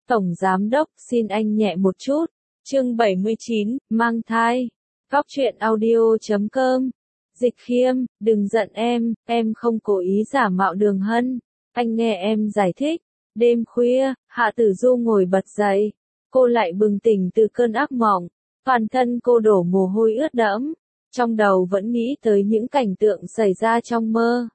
Tổng Giám Đốc, xin anh nhẹ một chút. Chương 79, mang thai. Góc truyện audio.com. Dịch Khiêm, đừng giận em không cố ý giả mạo Đường Hân. Anh nghe em giải thích. Đêm khuya, Hạ Tử Du ngồi bật dậy. Cô lại bừng tỉnh từ cơn ác mộng. Toàn thân cô đổ mồ hôi ướt đẫm. Trong đầu vẫn nghĩ tới những cảnh tượng xảy ra trong mơ.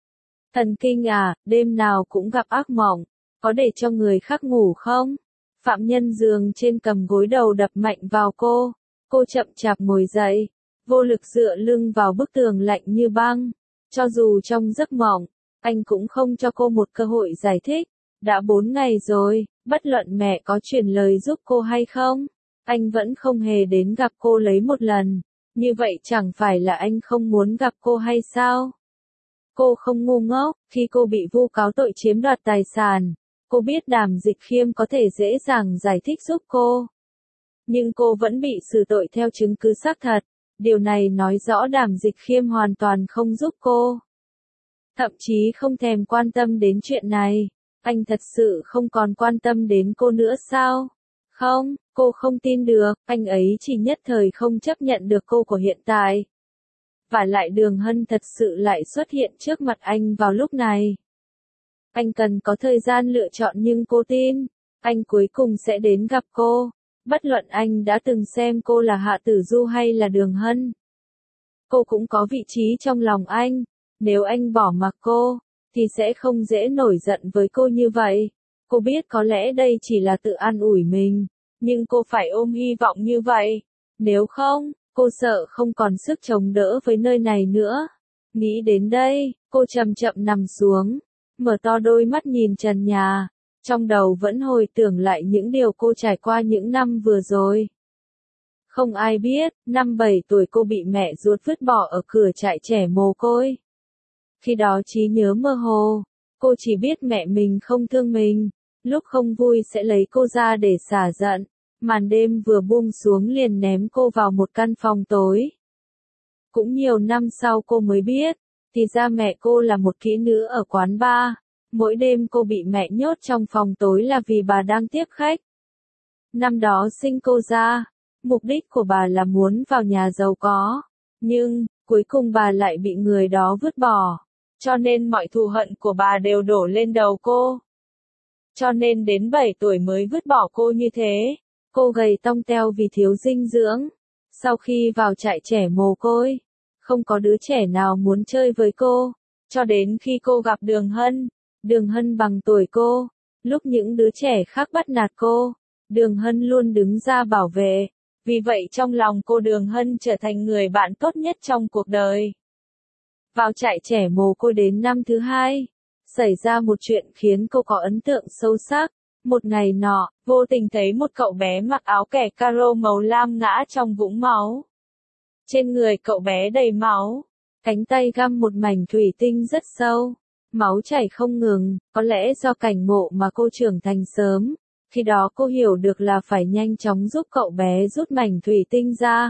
Thần kinh à, đêm nào cũng gặp ác mộng. Có để cho người khác ngủ không? Phạm Nhân giường trên cầm gối đầu đập mạnh vào cô. Cô chậm chạp ngồi dậy. Vô lực dựa lưng vào bức tường lạnh như băng. Cho dù trong giấc mộng, anh cũng không cho cô một cơ hội giải thích. Đã 4 ngày rồi, bất luận mẹ có truyền lời giúp cô hay không, anh vẫn không hề đến gặp cô lấy một lần. Như vậy chẳng phải là anh không muốn gặp cô hay sao? Cô không ngu ngốc, khi cô bị vu cáo tội chiếm đoạt tài sản, cô biết Đàm Dịch Khiêm có thể dễ dàng giải thích giúp cô. Nhưng cô vẫn bị xử tội theo chứng cứ xác thật. Điều này nói rõ Đàm Dịch Khiêm hoàn toàn không giúp cô. Thậm chí không thèm quan tâm đến chuyện này. Anh thật sự không còn quan tâm đến cô nữa sao? Không, cô không tin được, anh ấy chỉ nhất thời không chấp nhận được cô của hiện tại. Và lại Đường Hân thật sự lại xuất hiện trước mặt anh vào lúc này. Anh cần có thời gian lựa chọn nhưng cô tin, anh cuối cùng sẽ đến gặp cô. Bất luận anh đã từng xem cô là Hạ Tử Du hay là Đường Hân. Cô cũng có vị trí trong lòng anh. Nếu anh bỏ mặc cô, thì sẽ không dễ nổi giận với cô như vậy. Cô biết có lẽ đây chỉ là tự an ủi mình, nhưng cô phải ôm hy vọng như vậy. Nếu không, cô sợ không còn sức chống đỡ với nơi này nữa. Nghĩ đến đây, cô chậm chậm nằm xuống, mở to đôi mắt nhìn trần nhà. Trong đầu vẫn hồi tưởng lại những điều cô trải qua những năm vừa rồi. Không ai biết, năm 7 tuổi cô bị mẹ ruột vứt bỏ ở cửa trại trẻ mồ côi. Khi đó trí nhớ mơ hồ, cô chỉ biết mẹ mình không thương mình, lúc không vui sẽ lấy cô ra để xả giận. Màn đêm vừa buông xuống liền ném cô vào một căn phòng tối. Cũng nhiều năm sau cô mới biết, thì ra mẹ cô là một kỹ nữ ở quán bar. Mỗi đêm cô bị mẹ nhốt trong phòng tối là vì bà đang tiếp khách. Năm đó sinh cô ra, mục đích của bà là muốn vào nhà giàu có. Nhưng, cuối cùng bà lại bị người đó vứt bỏ. Cho nên mọi thù hận của bà đều đổ lên đầu cô. Cho nên đến 7 tuổi mới vứt bỏ cô như thế. Cô gầy tông teo vì thiếu dinh dưỡng. Sau khi vào trại trẻ mồ côi, không có đứa trẻ nào muốn chơi với cô. Cho đến khi cô gặp Đường Hân. Đường Hân bằng tuổi cô. Lúc những đứa trẻ khác bắt nạt cô, Đường Hân luôn đứng ra bảo vệ. Vì vậy trong lòng cô Đường Hân trở thành người bạn tốt nhất trong cuộc đời. Vào trại trẻ mồ côi đến năm thứ 2, xảy ra một chuyện khiến cô có ấn tượng sâu sắc. Một ngày nọ, vô tình thấy một cậu bé mặc áo kẻ caro màu lam ngã trong vũng máu. Trên người cậu bé đầy máu, cánh tay găm một mảnh thủy tinh rất sâu, máu chảy không ngừng, có lẽ do cảnh ngộ mà cô trưởng thành sớm. Khi đó cô hiểu được là phải nhanh chóng giúp cậu bé rút mảnh thủy tinh ra.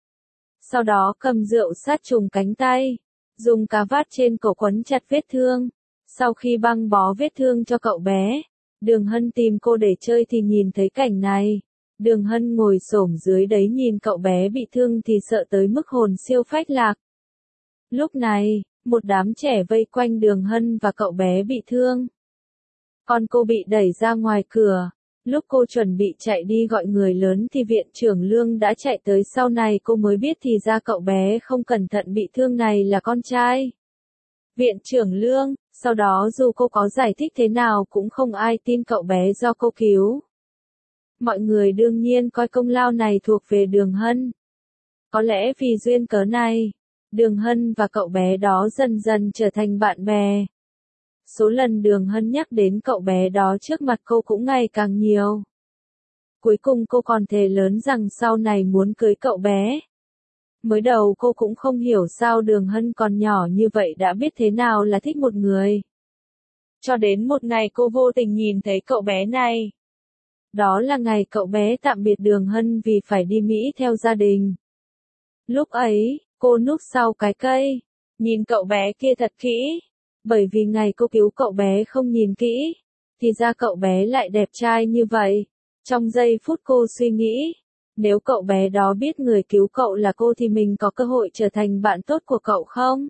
Sau đó cầm rượu sát trùng cánh tay, dùng cà vát trên cổ quấn chặt vết thương. Sau khi băng bó vết thương cho cậu bé, Đường Hân tìm cô để chơi thì nhìn thấy cảnh này. Đường Hân ngồi xổm dưới đấy nhìn cậu bé bị thương thì sợ tới mức hồn siêu phách lạc. Lúc này, một đám trẻ vây quanh Đường Hân và cậu bé bị thương. Còn cô bị đẩy ra ngoài cửa. Lúc cô chuẩn bị chạy đi gọi người lớn thì viện trưởng Lương đã chạy tới, sau này cô mới biết thì ra cậu bé không cẩn thận bị thương này là con trai. Viện trưởng Lương, sau đó dù cô có giải thích thế nào cũng không ai tin cậu bé do cô cứu. Mọi người đương nhiên coi công lao này thuộc về Đường Hân. Có lẽ vì duyên cớ này, Đường Hân và cậu bé đó dần dần trở thành bạn bè. Số lần Đường Hân nhắc đến cậu bé đó trước mặt cô cũng ngày càng nhiều. Cuối cùng cô còn thề lớn rằng sau này muốn cưới cậu bé. Mới đầu cô cũng không hiểu sao Đường Hân còn nhỏ như vậy đã biết thế nào là thích một người. Cho đến một ngày cô vô tình nhìn thấy cậu bé này. Đó là ngày cậu bé tạm biệt Đường Hân vì phải đi Mỹ theo gia đình. Lúc ấy, cô núp sau cái cây, nhìn cậu bé kia thật kỹ. Bởi vì ngày cô cứu cậu bé không nhìn kỹ, thì ra cậu bé lại đẹp trai như vậy. Trong giây phút cô suy nghĩ, nếu cậu bé đó biết người cứu cậu là cô thì mình có cơ hội trở thành bạn tốt của cậu không?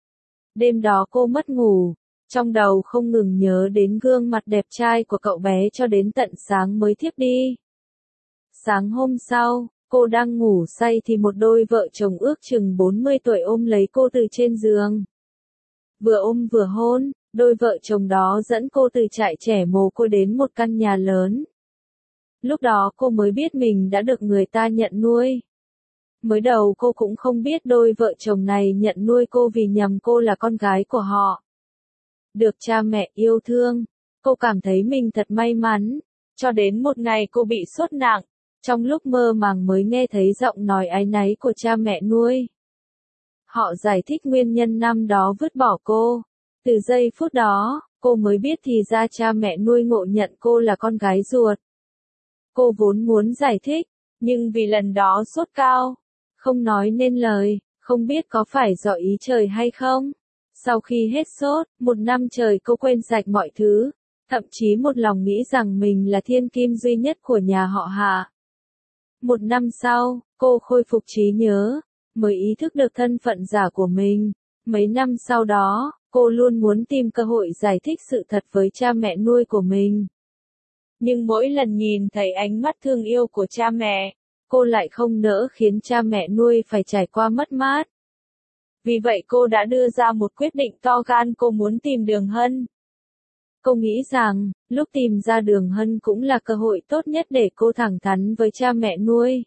Đêm đó cô mất ngủ, trong đầu không ngừng nhớ đến gương mặt đẹp trai của cậu bé cho đến tận sáng mới thiếp đi. Sáng hôm sau, cô đang ngủ say thì một đôi vợ chồng ước chừng 40 tuổi ôm lấy cô từ trên giường. Vừa ôm vừa hôn, đôi vợ chồng đó dẫn cô từ trại trẻ mồ côi đến một căn nhà lớn. Lúc đó cô mới biết mình đã được người ta nhận nuôi. Mới đầu cô cũng không biết đôi vợ chồng này nhận nuôi cô vì nhầm cô là con gái của họ. Được cha mẹ yêu thương, cô cảm thấy mình thật may mắn, cho đến một ngày cô bị sốt nặng, trong lúc mơ màng mới nghe thấy giọng nói áy náy của cha mẹ nuôi. Họ giải thích nguyên nhân năm đó vứt bỏ cô. Từ giây phút đó, cô mới biết thì ra cha mẹ nuôi ngộ nhận cô là con gái ruột. Cô vốn muốn giải thích, nhưng vì lần đó sốt cao, không nói nên lời, không biết có phải do ý trời hay không. Sau khi hết sốt, một năm trời cô quên sạch mọi thứ, thậm chí một lòng nghĩ rằng mình là thiên kim duy nhất của nhà họ Hạ. Một năm sau, cô khôi phục trí nhớ, mới ý thức được thân phận giả của mình. Mấy năm sau đó, cô luôn muốn tìm cơ hội giải thích sự thật với cha mẹ nuôi của mình. Nhưng mỗi lần nhìn thấy ánh mắt thương yêu của cha mẹ, cô lại không nỡ khiến cha mẹ nuôi phải trải qua mất mát. Vì vậy cô đã đưa ra một quyết định to gan, cô muốn tìm Đường Hân. Cô nghĩ rằng, lúc tìm ra Đường Hân cũng là cơ hội tốt nhất để cô thẳng thắn với cha mẹ nuôi.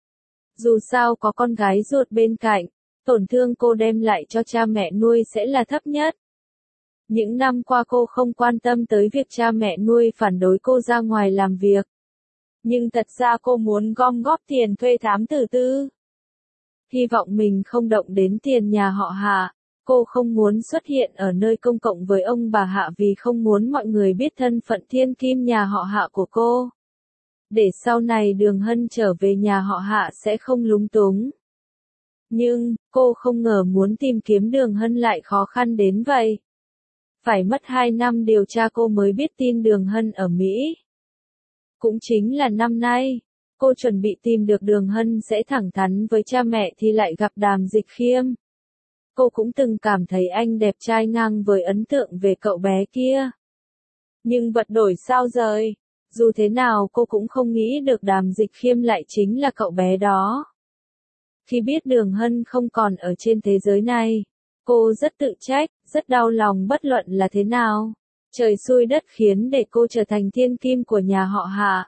Dù sao có con gái ruột bên cạnh, tổn thương cô đem lại cho cha mẹ nuôi sẽ là thấp nhất. Những năm qua cô không quan tâm tới việc cha mẹ nuôi phản đối cô ra ngoài làm việc. Nhưng thật ra cô muốn gom góp tiền thuê thám tử tư. Hy vọng mình không động đến tiền nhà họ Hạ. Cô không muốn xuất hiện ở nơi công cộng với ông bà Hạ vì không muốn mọi người biết thân phận thiên kim nhà họ Hạ của cô. Để sau này Đường Hân trở về nhà họ Hạ sẽ không lúng túng. Nhưng, cô không ngờ muốn tìm kiếm Đường Hân lại khó khăn đến vậy. Phải mất 2 năm điều tra cô mới biết tin Đường Hân ở Mỹ. Cũng chính là năm nay, cô chuẩn bị tìm được Đường Hân sẽ thẳng thắn với cha mẹ thì lại gặp Đàm Dịch Khiêm. Cô cũng từng cảm thấy anh đẹp trai ngang với ấn tượng về cậu bé kia. Nhưng vật đổi sao rời, dù thế nào cô cũng không nghĩ được Đàm Dịch Khiêm lại chính là cậu bé đó. Khi biết Đường Hân không còn ở trên thế giới này, cô rất tự trách, rất đau lòng bất luận là thế nào. Trời xui đất khiến để cô trở thành thiên kim của nhà họ Hạ.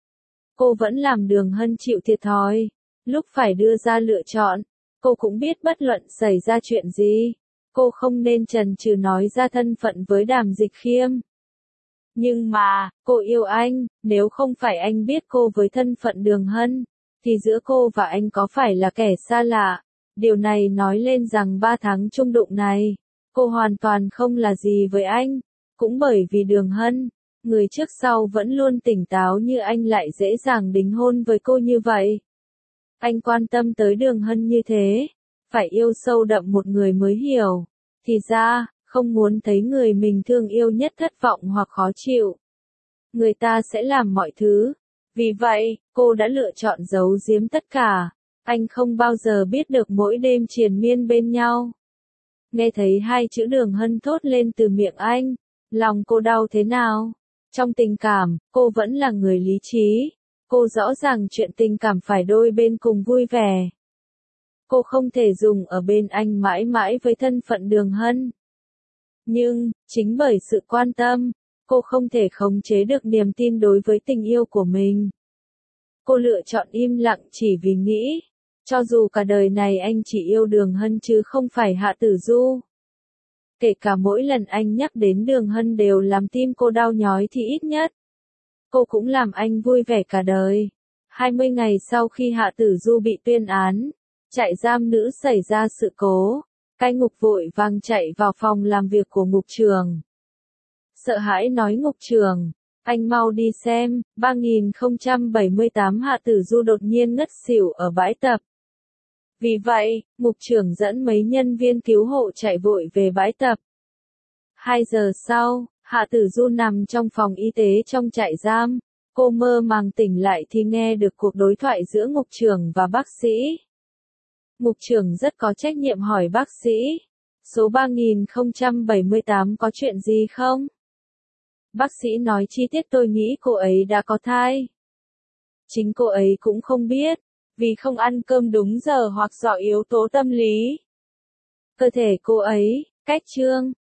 Cô vẫn làm Đường Hân chịu thiệt thòi. Lúc phải đưa ra lựa chọn, cô cũng biết bất luận xảy ra chuyện gì, cô không nên chần chừ nói ra thân phận với Đàm Dịch Khiêm. Nhưng mà, cô yêu anh, nếu không phải anh biết cô với thân phận Đường Hân, thì giữa cô và anh có phải là kẻ xa lạ. Điều này nói lên rằng 3 tháng chung đụng này, cô hoàn toàn không là gì với anh. Cũng bởi vì Đường Hân, người trước sau vẫn luôn tỉnh táo như anh lại dễ dàng đính hôn với cô như vậy. Anh quan tâm tới Đường Hân như thế, phải yêu sâu đậm một người mới hiểu. Thì ra, không muốn thấy người mình thương yêu nhất thất vọng hoặc khó chịu. Người ta sẽ làm mọi thứ. Vì vậy, cô đã lựa chọn giấu giếm tất cả. Anh không bao giờ biết được mỗi đêm triền miên bên nhau. Nghe thấy 2 chữ Đường Hân thốt lên từ miệng anh, lòng cô đau thế nào? Trong tình cảm, cô vẫn là người lý trí. Cô rõ ràng chuyện tình cảm phải đôi bên cùng vui vẻ. Cô không thể dùng ở bên anh mãi mãi với thân phận Đường Hân. Nhưng, chính bởi sự quan tâm, cô không thể khống chế được niềm tin đối với tình yêu của mình. Cô lựa chọn im lặng chỉ vì nghĩ, cho dù cả đời này anh chỉ yêu Đường Hân chứ không phải Hạ Tử Du. Kể cả mỗi lần anh nhắc đến Đường Hân đều làm tim cô đau nhói thì ít nhất, cô cũng làm anh vui vẻ cả đời. 20 ngày sau khi Hạ Tử Du bị tuyên án, trại giam nữ xảy ra sự cố, cai ngục vội vàng chạy vào phòng làm việc của ngục trưởng. Sợ hãi nói ngục trưởng, anh mau đi xem, 3078 Hạ Tử Du đột nhiên ngất xỉu ở bãi tập. Vì vậy, ngục trưởng dẫn mấy nhân viên cứu hộ chạy vội về bãi tập. 2 giờ sau, Hạ Tử Du nằm trong phòng y tế trong trại giam. Cô mơ màng tỉnh lại thì nghe được cuộc đối thoại giữa ngục trưởng và bác sĩ. Ngục trưởng rất có trách nhiệm hỏi bác sĩ. Số 3078 có chuyện gì không? Bác sĩ nói chi tiết tôi nghĩ cô ấy đã có thai. Chính cô ấy cũng không biết, vì không ăn cơm đúng giờ hoặc do yếu tố tâm lý. Cơ thể cô ấy, cách chương.